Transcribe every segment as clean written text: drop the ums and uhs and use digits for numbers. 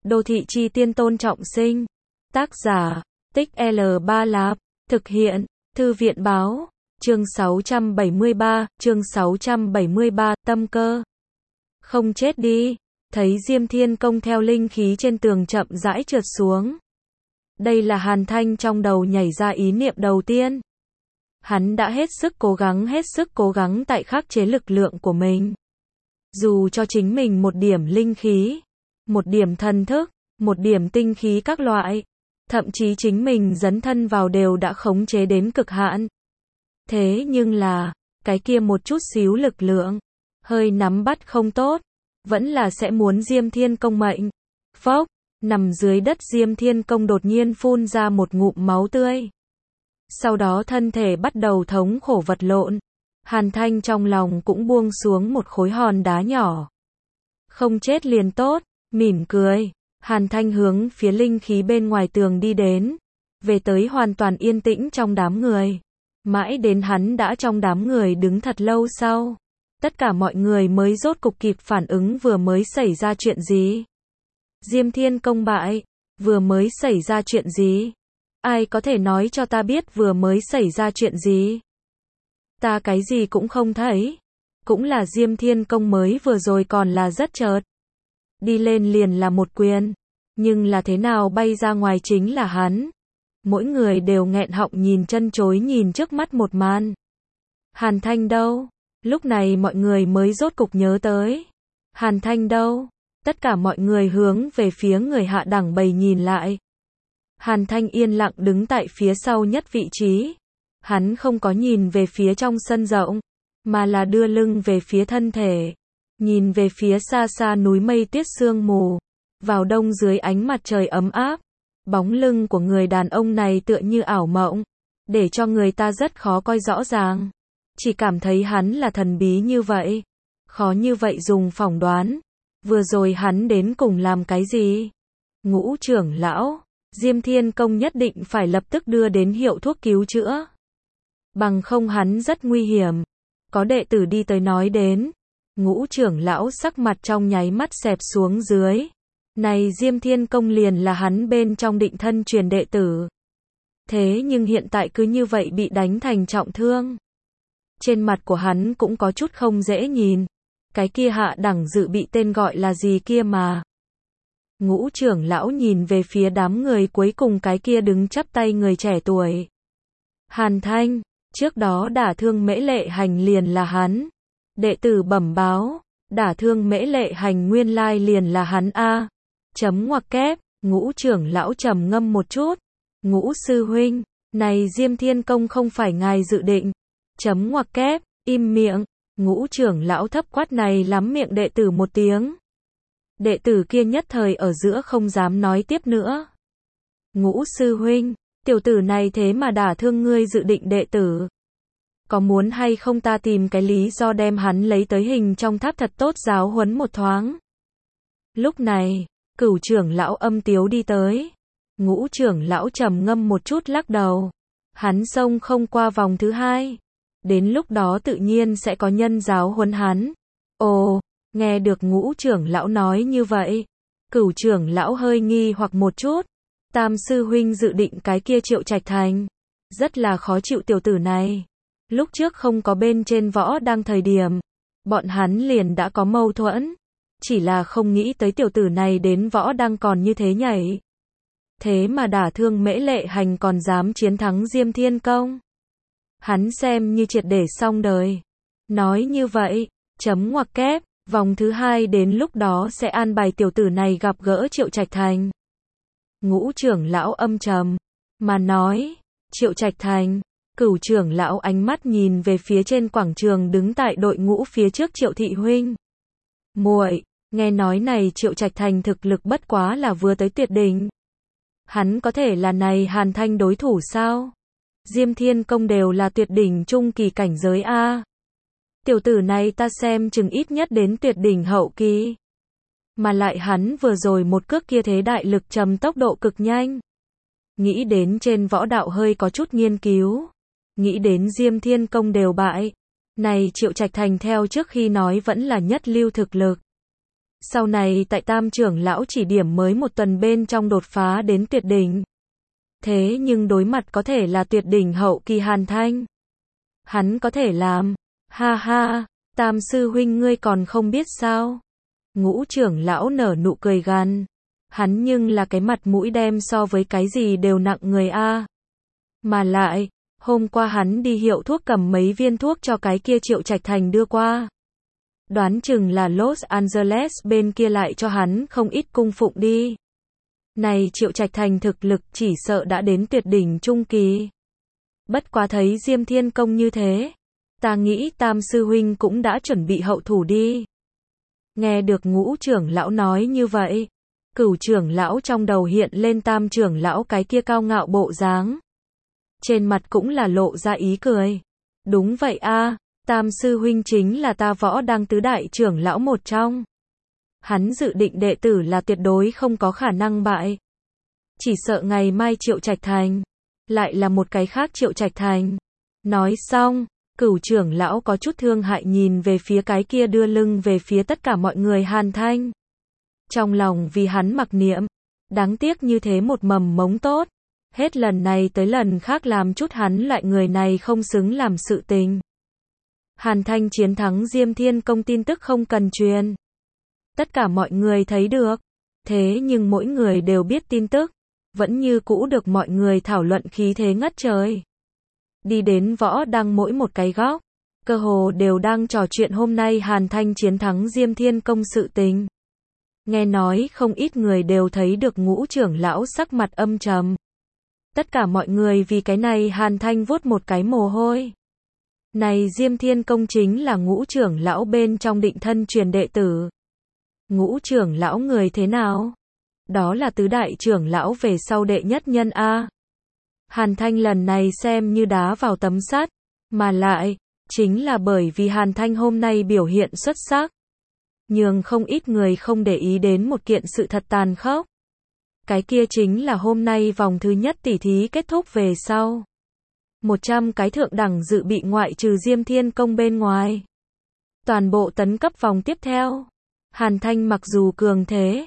Đô thị chi tiên Tôn Trọng Sinh. Tác giả, Tích L3 Lạp. Thực hiện, Thư viện báo. Chương 673, tâm cơ. Không chết đi. Thấy Diêm Thiên Công theo linh khí trên tường chậm rãi trượt xuống. Đây là Hàn Thanh trong đầu nhảy ra ý niệm đầu tiên. Hắn đã hết sức cố gắng tại khắc chế lực lượng của mình. Dù cho chính mình một điểm linh khí, một điểm thần thức, một điểm tinh khí các loại, thậm chí chính mình dấn thân vào đều đã khống chế đến cực hạn. Thế nhưng là, cái kia một chút xíu lực lượng, hơi nắm bắt không tốt, vẫn là sẽ muốn Diêm Thiên Công mệnh. Phốc, nằm dưới đất Diêm Thiên Công đột nhiên phun ra một ngụm máu tươi. Sau đó thân thể bắt đầu thống khổ vật lộn. Hàn Thanh trong lòng cũng buông xuống một khối hòn đá nhỏ. Không chết liền tốt, mỉm cười. Hàn Thanh hướng phía linh khí bên ngoài tường đi đến. Về tới hoàn toàn yên tĩnh trong đám người. Mãi đến hắn đã trong đám người đứng thật lâu sau. Tất cả mọi người mới rốt cục kịp phản ứng vừa mới xảy ra chuyện gì. Diêm Thiên Công bại. Vừa mới xảy ra chuyện gì? Ai có thể nói cho ta biết vừa mới xảy ra chuyện gì? Ta cái gì cũng không thấy. Cũng là Diêm Thiên Công mới vừa rồi còn là rất chợt. Đi lên liền là một quyền. Nhưng là thế nào bay ra ngoài chính là hắn. Mỗi người đều nghẹn họng nhìn chân chối nhìn trước mắt một màn. Hàn Thanh đâu? Lúc này mọi người mới rốt cục nhớ tới. Hàn Thanh đâu? Tất cả mọi người hướng về phía người hạ đẳng bầy nhìn lại. Hàn Thanh yên lặng đứng tại phía sau nhất vị trí. Hắn không có nhìn về phía trong sân rộng, mà là đưa lưng về phía thân thể. Nhìn về phía xa xa núi mây tuyết sương mù. Vào đông dưới ánh mặt trời ấm áp. Bóng lưng của người đàn ông này tựa như ảo mộng. Để cho người ta rất khó coi rõ ràng. Chỉ cảm thấy hắn là thần bí như vậy. Khó như vậy dùng phỏng đoán. Vừa rồi hắn đến cùng làm cái gì? Ngũ trưởng lão, Diêm Thiên Công nhất định phải lập tức đưa đến hiệu thuốc cứu chữa. Bằng không hắn rất nguy hiểm. Có đệ tử đi tới nói đến. Ngũ trưởng lão sắc mặt trong nháy mắt xẹp xuống dưới. Này Diêm Thiên Công liền là hắn bên trong định thân truyền đệ tử. Thế nhưng hiện tại cứ như vậy bị đánh thành trọng thương. Trên mặt của hắn cũng có chút không dễ nhìn. Cái kia hạ đẳng dự bị tên gọi là gì kia mà. Ngũ trưởng lão nhìn về phía đám người cuối cùng cái kia đứng chắp tay người trẻ tuổi. Hàn Thanh, trước đó đả thương Mễ Lệ Hành liền là hắn. Đệ tử bẩm báo, đả thương Mễ Lệ Hành nguyên lai liền là hắn a. Chấm ngoặc kép, ngũ trưởng lão trầm ngâm một chút. Ngũ sư huynh, này Diêm Thiên Công không phải ngài dự định. Chấm ngoặc kép, im miệng. Ngũ trưởng lão thấp quát này lắm miệng đệ tử một tiếng. Đệ tử kia nhất thời ở giữa không dám nói tiếp nữa. Ngũ sư huynh, tiểu tử này thế mà đả thương ngươi dự định đệ tử. Có muốn hay không ta tìm cái lý do đem hắn lấy tới hình trong tháp thật tốt giáo huấn một thoáng. Lúc này, Cửu trưởng lão âm tiếu đi tới. Ngũ trưởng lão trầm ngâm một chút lắc đầu. Hắn xông không qua vòng thứ hai. Đến lúc đó tự nhiên sẽ có nhân giáo huấn hắn. Ồ, nghe được ngũ trưởng lão nói như vậy. Cửu trưởng lão hơi nghi hoặc một chút. Tam sư huynh dự định cái kia Triệu Trạch Thành. Rất là khó chịu tiểu tử này. Lúc trước không có bên trên võ đang thời điểm. Bọn hắn liền đã có mâu thuẫn. Chỉ là không nghĩ tới tiểu tử này đến võ đang còn như thế nhảy. Thế mà đả thương Mễ Lệ Hành còn dám chiến thắng Diêm Thiên Công. Hắn xem như triệt để xong đời. Nói như vậy, chấm ngoặc kép, vòng thứ hai đến lúc đó sẽ an bài tiểu tử này gặp gỡ Triệu Trạch Thành. Ngũ trưởng lão âm trầm, mà nói, Triệu Trạch Thành, Cửu trưởng lão ánh mắt nhìn về phía trên quảng trường đứng tại đội ngũ phía trước Triệu Thị Huynh. Muội, nghe nói này Triệu Trạch Thành thực lực bất quá là vừa tới tuyệt đỉnh. Hắn có thể là này Hàn Thanh đối thủ sao? Diêm Thiên Công đều là tuyệt đỉnh trung kỳ cảnh giới a. Tiểu tử này ta xem chừng ít nhất đến tuyệt đỉnh hậu kỳ. Mà lại hắn vừa rồi một cước kia thế đại lực trầm tốc độ cực nhanh. Nghĩ đến trên võ đạo hơi có chút nghiên cứu. Nghĩ đến Diêm Thiên Công đều bại. Này Triệu Trạch Thành theo trước khi nói vẫn là nhất lưu thực lực. Sau này tại Tam trưởng lão chỉ điểm mới một tuần bên trong đột phá đến tuyệt đỉnh. Thế nhưng đối mặt có thể là tuyệt đỉnh hậu kỳ Hàn Thanh. Hắn có thể làm. Ha ha, Tam sư huynh ngươi còn không biết sao? Ngũ trưởng lão nở nụ cười gằn. Hắn nhưng là cái mặt mũi đem so với cái gì đều nặng người a. Mà lại, hôm qua hắn đi hiệu thuốc cầm mấy viên thuốc cho cái kia Triệu Trạch Thành đưa qua. Đoán chừng là Los Angeles bên kia lại cho hắn không ít cung phụng đi. Này Triệu Trạch Thành thực lực chỉ sợ đã đến tuyệt đỉnh trung kỳ. Bất quá thấy Diêm Thiên Công như thế, ta nghĩ Tam sư huynh cũng đã chuẩn bị hậu thủ đi. Nghe được Ngũ trưởng lão nói như vậy, Cửu trưởng lão trong đầu hiện lên Tam trưởng lão cái kia cao ngạo bộ dáng. Trên mặt cũng là lộ ra ý cười. Đúng vậy a, Tam sư huynh chính là ta Võ Đăng tứ đại trưởng lão một trong. Hắn dự định đệ tử là tuyệt đối không có khả năng bại. Chỉ sợ ngày mai Triệu Trạch Thành lại là một cái khác Triệu Trạch Thành. Nói xong, Cửu trưởng lão có chút thương hại nhìn về phía cái kia đưa lưng về phía tất cả mọi người Hàn Thanh. Trong lòng vì hắn mặc niệm, đáng tiếc như thế một mầm mống tốt, hết lần này tới lần khác làm chút hắn loại người này không xứng làm sự tình. Hàn Thanh chiến thắng Diêm Thiên Công tin tức không cần truyền. Tất cả mọi người thấy được, thế nhưng mỗi người đều biết tin tức, vẫn như cũ được mọi người thảo luận khí thế ngất trời. Đi đến Võ Đăng mỗi một cái góc, cơ hồ đều đang trò chuyện hôm nay Hàn Thanh chiến thắng Diêm Thiên Công sự tình. Nghe nói không ít người đều thấy được Ngũ trưởng lão sắc mặt âm trầm. Tất cả mọi người vì cái này Hàn Thanh vuốt một cái mồ hôi. Này Diêm Thiên Công chính là Ngũ trưởng lão bên trong định thân truyền đệ tử. Ngũ trưởng lão người thế nào? Đó là tứ đại trưởng lão về sau đệ nhất nhân a. Hàn Thanh lần này xem như đá vào tấm sắt, mà lại, chính là bởi vì Hàn Thanh hôm nay biểu hiện xuất sắc. Nhưng không ít người không để ý đến một kiện sự thật tàn khốc. Cái kia chính là hôm nay vòng thứ nhất tỷ thí kết thúc về sau. 100 cái thượng đẳng dự bị ngoại trừ Diêm Thiên Công bên ngoài. Toàn bộ tấn cấp vòng tiếp theo. Hàn Thanh mặc dù cường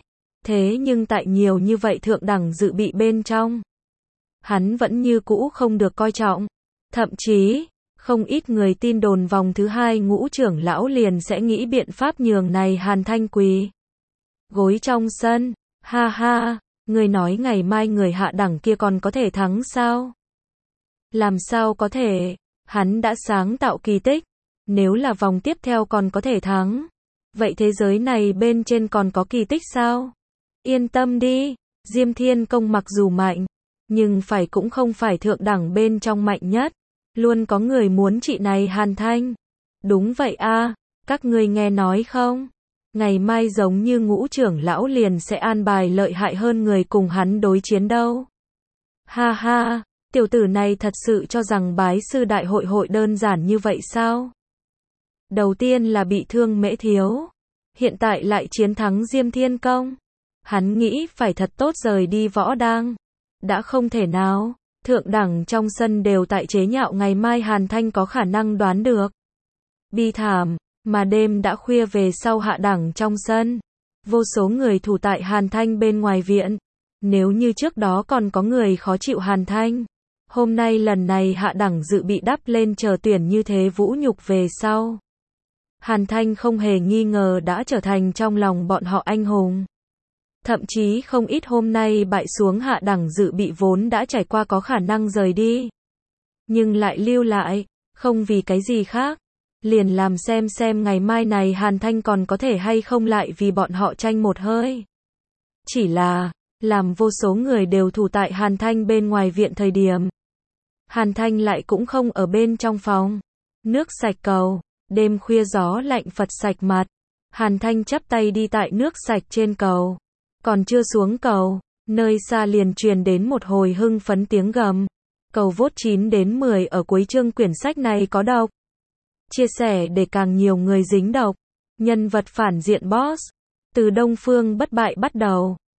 thế nhưng tại nhiều như vậy thượng đẳng dự bị bên trong, hắn vẫn như cũ không được coi trọng. Thậm chí, không ít người tin đồn vòng thứ hai Ngũ trưởng lão liền sẽ nghĩ biện pháp nhường này Hàn Thanh quỳ gối trong sân. Ha ha, người nói ngày mai người hạ đẳng kia còn có thể thắng sao? Làm sao có thể, hắn đã sáng tạo kỳ tích. Nếu là vòng tiếp theo còn có thể thắng, vậy thế giới này bên trên còn có kỳ tích sao? Yên tâm đi, Diêm Thiên Công mặc dù mạnh, nhưng cũng không phải thượng đẳng bên trong mạnh nhất. Luôn có người muốn trị này Hàn Thanh. Đúng vậy a, các ngươi nghe nói không? Ngày mai giống như Ngũ trưởng lão liền sẽ an bài lợi hại hơn người cùng hắn đối chiến đâu. Ha ha, tiểu tử này thật sự cho rằng bái sư đại hội đơn giản như vậy sao? Đầu tiên là bị thương Mễ Thiếu, hiện tại lại chiến thắng Diêm Thiên Công. Hắn nghĩ phải thật tốt rời đi Võ Đăng. Đã không thể nào, thượng đẳng trong sân đều tại chế nhạo ngày mai Hàn Thanh có khả năng đoán được. Bi thảm, mà đêm đã khuya về sau hạ đẳng trong sân. Vô số người thủ tại Hàn Thanh bên ngoài viện. Nếu như trước đó còn có người khó chịu Hàn Thanh, hôm nay lần này hạ đẳng dự bị đắp lên chờ tuyển như thế vũ nhục về sau. Hàn Thanh không hề nghi ngờ đã trở thành trong lòng bọn họ anh hùng. Thậm chí không ít hôm nay bại xuống hạ đẳng dự bị vốn đã trải qua có khả năng rời đi. Nhưng lại lưu lại, không vì cái gì khác. Liền làm xem ngày mai này Hàn Thanh còn có thể hay không lại vì bọn họ tranh một hơi. Chỉ là, làm vô số người đều thủ tại Hàn Thanh bên ngoài viện thời điểm. Hàn Thanh lại cũng không ở bên trong phòng. Nước sạch cầu, đêm khuya gió lạnh phật sạch mặt. Hàn Thanh chắp tay đi tại nước sạch trên cầu. Còn chưa xuống cầu, nơi xa liền truyền đến một hồi hưng phấn tiếng gầm. Cầu vote 9 đến 10 ở cuối chương quyển sách này có độc. Chia sẻ để càng nhiều người dính độc. Nhân vật phản diện boss. Từ Đông Phương bất bại bắt đầu.